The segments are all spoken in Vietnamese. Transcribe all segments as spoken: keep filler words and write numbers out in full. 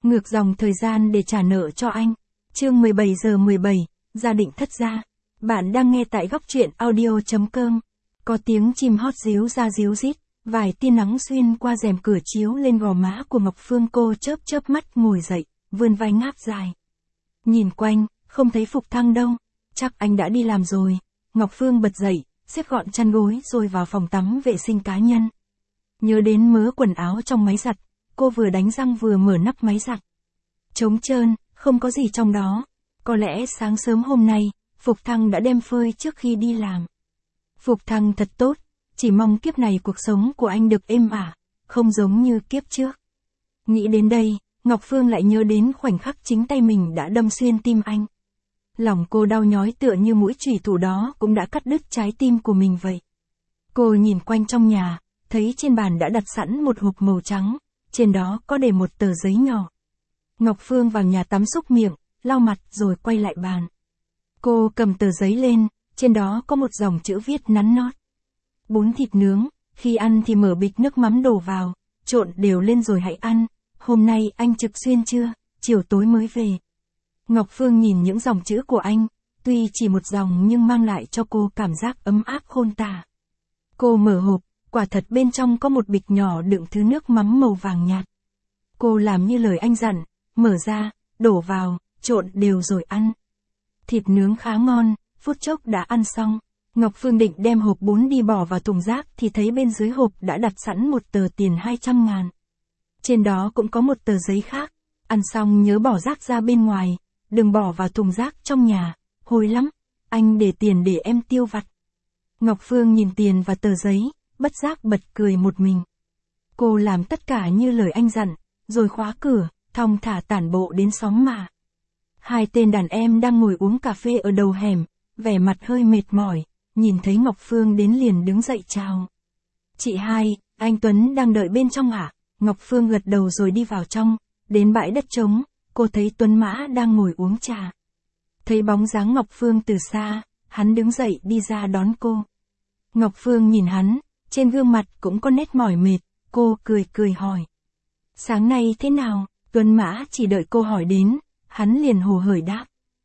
ngược dòng thời gian để trả nợ cho anh. Chương mười bảy giờ mười bảy, gia định thất gia. Bạn đang nghe tại góc truyện audio chấm com. Có tiếng chim hót ríu ra ríu rít, vài tia nắng xuyên qua rèm cửa chiếu lên gò má của Ngọc Phương. Cô chớp chớp mắt ngồi dậy, vươn vai ngáp dài. Nhìn quanh, không thấy Phục Thăng đâu, chắc anh đã đi làm rồi. Ngọc Phương bật dậy, xếp gọn chăn gối rồi vào phòng tắm vệ sinh cá nhân. Nhớ đến mớ quần áo trong máy giặt, cô vừa đánh răng vừa mở nắp máy giặt. Trống trơn, không có gì trong đó. Có lẽ sáng sớm hôm nay, Phục Thăng đã đem phơi trước khi đi làm. Phục Thăng thật tốt, chỉ mong kiếp này cuộc sống của anh được êm ả, không giống như kiếp trước. Nghĩ đến đây, Ngọc Phương lại nhớ đến khoảnh khắc chính tay mình đã đâm xuyên tim anh. Lòng cô đau nhói tựa như mũi chủy thủ đó cũng đã cắt đứt trái tim của mình vậy. Cô nhìn quanh trong nhà, thấy trên bàn đã đặt sẵn một hộp màu trắng, trên đó có để một tờ giấy nhỏ. Ngọc Phương vào nhà tắm xúc miệng, lau mặt rồi quay lại bàn. Cô cầm tờ giấy lên, trên đó có một dòng chữ viết nắn nót. Bún thịt nướng, khi ăn thì mở bịch nước mắm đổ vào, trộn đều lên rồi hãy ăn. Hôm nay anh trực xuyên trưa, chiều tối mới về. Ngọc Phương nhìn những dòng chữ của anh, tuy chỉ một dòng nhưng mang lại cho cô cảm giác ấm áp khôn tả. Cô mở hộp, quả thật bên trong có một bịch nhỏ đựng thứ nước mắm màu vàng nhạt. Cô làm như lời anh dặn, mở ra, đổ vào, trộn đều rồi ăn. Thịt nướng khá ngon, phút chốc đã ăn xong. Ngọc Phương định đem hộp bún đi bỏ vào thùng rác thì thấy bên dưới hộp đã đặt sẵn một tờ tiền hai trăm ngàn. Trên đó cũng có một tờ giấy khác. Ăn xong nhớ bỏ rác ra bên ngoài, đừng bỏ vào thùng rác trong nhà, hôi lắm. Anh để tiền để em tiêu vặt. Ngọc Phương nhìn tiền và tờ giấy, bất giác bật cười một mình. Cô làm tất cả như lời anh dặn, rồi khóa cửa, thong thả tản bộ đến xóm mà. Hai tên đàn em đang ngồi uống cà phê ở đầu hẻm, vẻ mặt hơi mệt mỏi, nhìn thấy Ngọc Phương đến liền đứng dậy chào. Chị hai, anh Tuấn đang đợi bên trong ạ? À? Ngọc Phương gật đầu rồi đi vào trong, đến bãi đất trống, cô thấy Tuấn Mã đang ngồi uống trà. Thấy bóng dáng Ngọc Phương từ xa, hắn đứng dậy đi ra đón cô. Ngọc Phương nhìn hắn, trên gương mặt cũng có nét mỏi mệt, cô cười cười hỏi. Sáng nay thế nào? Tuấn Mã chỉ đợi cô hỏi đến, hắn liền hồ hởi đáp.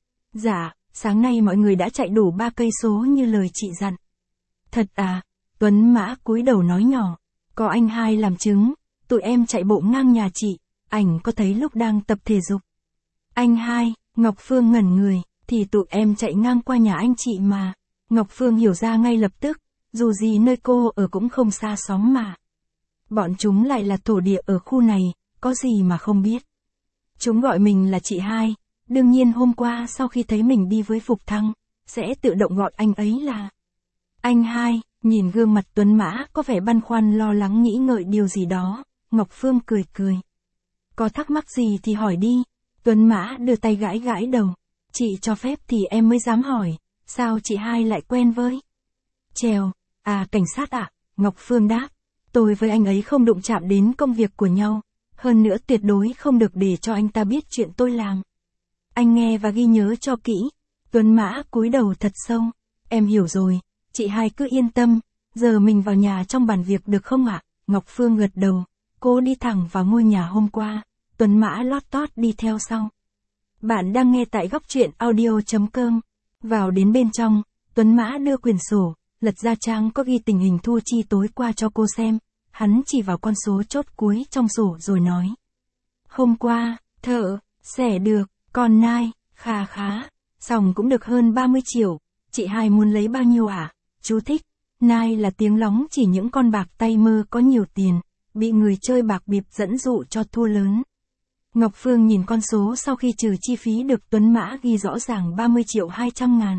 Dạ, sáng nay mọi người đã chạy đủ ba cây số như lời chị dặn. Thật à? Tuấn Mã cúi đầu nói nhỏ. Có anh hai làm chứng, tụi em chạy bộ ngang nhà chị, ảnh có thấy lúc đang tập thể dục. Anh hai, Ngọc Phương ngẩn người, thì tụi em chạy ngang qua nhà anh chị mà. Ngọc Phương hiểu ra ngay lập tức, dù gì nơi cô ở cũng không xa xóm mà. Bọn chúng lại là thổ địa ở khu này, có gì mà không biết. Chúng gọi mình là chị hai, đương nhiên hôm qua sau khi thấy mình đi với Phục Thăng, sẽ tự động gọi anh ấy là anh hai. Nhìn gương mặt Tuấn Mã có vẻ băn khoăn lo lắng nghĩ ngợi điều gì đó, Ngọc Phương cười cười. Có thắc mắc gì thì hỏi đi. Tuấn Mã đưa tay gãi gãi đầu. Chị cho phép thì em mới dám hỏi, sao chị hai lại quen với Trèo? À, cảnh sát ạ? À? Ngọc Phương đáp. Tôi với anh ấy không đụng chạm đến công việc của nhau, hơn nữa tuyệt đối không được để cho anh ta biết chuyện tôi làm. Anh nghe và ghi nhớ cho kỹ. Tuấn Mã cúi đầu thật sâu. Em hiểu rồi, chị hai cứ yên tâm, giờ mình vào nhà trong bàn việc được không ạ? À? Ngọc Phương gật đầu, cô đi thẳng vào ngôi nhà hôm qua, Tuấn Mã lót tót đi theo sau. Bạn đang nghe tại góc truyện audio chấm com. Vào đến bên trong, Tuấn Mã đưa quyển sổ, lật ra trang có ghi tình hình thu chi tối qua cho cô xem. Hắn chỉ vào con số chốt cuối trong sổ rồi nói. Hôm qua, thợ, xẻ được, còn nai, khá khá, xong cũng được hơn ba mươi triệu. Chị hai muốn lấy bao nhiêu ạ? À? Chú thích. Nai là tiếng lóng chỉ những con bạc tay mơ có nhiều tiền, bị người chơi bạc bịp dẫn dụ cho thua lớn. Ngọc Phương nhìn con số sau khi trừ chi phí được Tuấn Mã ghi rõ ràng ba mươi triệu hai trăm ngàn.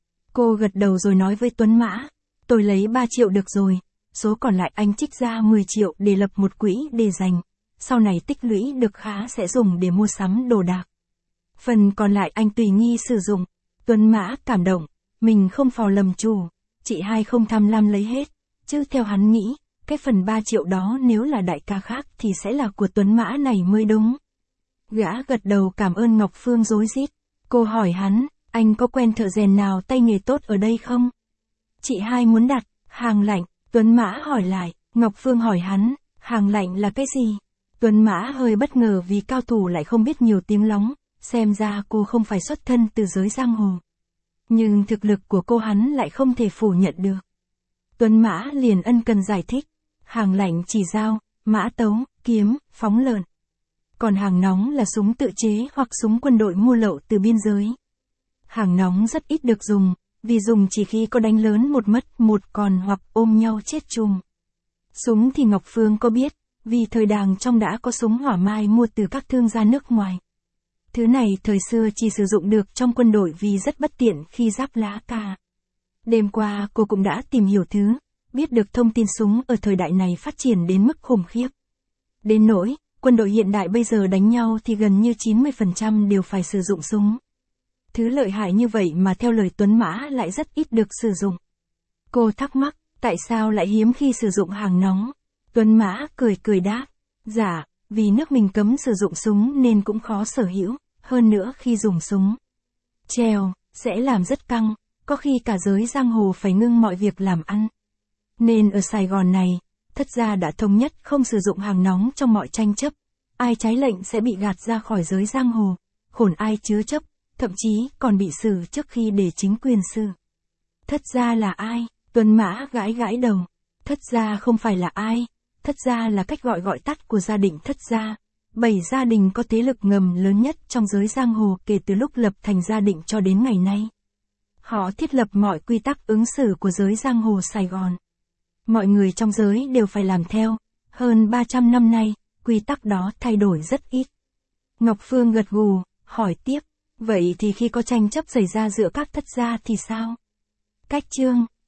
Cô gật đầu rồi nói với Tuấn Mã. Tôi lấy ba triệu được rồi. Số còn lại anh trích ra mười triệu để lập một quỹ để dành. Sau này tích lũy được khá sẽ dùng để mua sắm đồ đạc. Phần còn lại anh tùy nghi sử dụng. Tuấn Mã cảm động. Mình không phò lầm chủ. Chị hai không tham lam lấy hết. Chứ theo hắn nghĩ, cái phần ba triệu đó nếu là đại ca khác thì sẽ là của Tuấn Mã này mới đúng. Gã gật đầu cảm ơn Ngọc Phương rối rít. Cô hỏi hắn, anh có quen thợ rèn nào tay nghề tốt ở đây không? Chị hai muốn đặt hàng lạnh. Tuấn Mã hỏi lại. Ngọc Phương hỏi hắn, hàng lạnh là cái gì? Tuấn Mã hơi bất ngờ vì cao thủ lại không biết nhiều tiếng lóng, xem ra cô không phải xuất thân từ giới giang hồ. Nhưng thực lực của cô hắn lại không thể phủ nhận được. Tuấn Mã liền ân cần giải thích, hàng lạnh chỉ dao, mã tấu, kiếm, phóng lợn. Còn hàng nóng là súng tự chế hoặc súng quân đội mua lậu từ biên giới. Hàng nóng rất ít được dùng, vì dùng chỉ khi có đánh lớn một mất một còn hoặc ôm nhau chết chung. Súng thì Ngọc Phương có biết, vì thời Đàng trong đã có súng hỏa mai mua từ các thương gia nước ngoài. Thứ này thời xưa chỉ sử dụng được trong quân đội vì rất bất tiện khi giáp lá cà. Đêm qua cô cũng đã tìm hiểu thứ, biết được thông tin súng ở thời đại này phát triển đến mức khủng khiếp. Đến nỗi, quân đội hiện đại bây giờ đánh nhau thì gần như chín mươi phần trăm đều phải sử dụng súng. Thứ lợi hại như vậy mà theo lời Tuấn Mã lại rất ít được sử dụng. Cô thắc mắc, tại sao lại hiếm khi sử dụng hàng nóng? Tuấn Mã cười cười đáp, dạ, vì nước mình cấm sử dụng súng nên cũng khó sở hữu, hơn nữa khi dùng súng treo, sẽ làm rất căng, có khi cả giới giang hồ phải ngưng mọi việc làm ăn. Nên ở Sài Gòn này, Thất gia đã thống nhất không sử dụng hàng nóng trong mọi tranh chấp, ai trái lệnh sẽ bị gạt ra khỏi giới giang hồ, khổn ai chứa chấp, thậm chí còn bị xử trước khi để chính quyền xử. Thất gia là ai? Tuấn Mã gãi gãi đầu. Thất gia không phải là ai, Thất gia là cách gọi gọi tắt của gia đình Thất gia. Bảy gia đình có thế lực ngầm lớn nhất trong giới giang hồ kể từ lúc lập thành gia định cho đến ngày nay. Họ thiết lập mọi quy tắc ứng xử của giới giang hồ Sài Gòn. Mọi người trong giới đều phải làm theo, hơn ba trăm năm nay, quy tắc đó thay đổi rất ít. Ngọc Phương gật gù, hỏi tiếp, vậy thì khi có tranh chấp xảy ra giữa các thất gia thì sao? Cách chương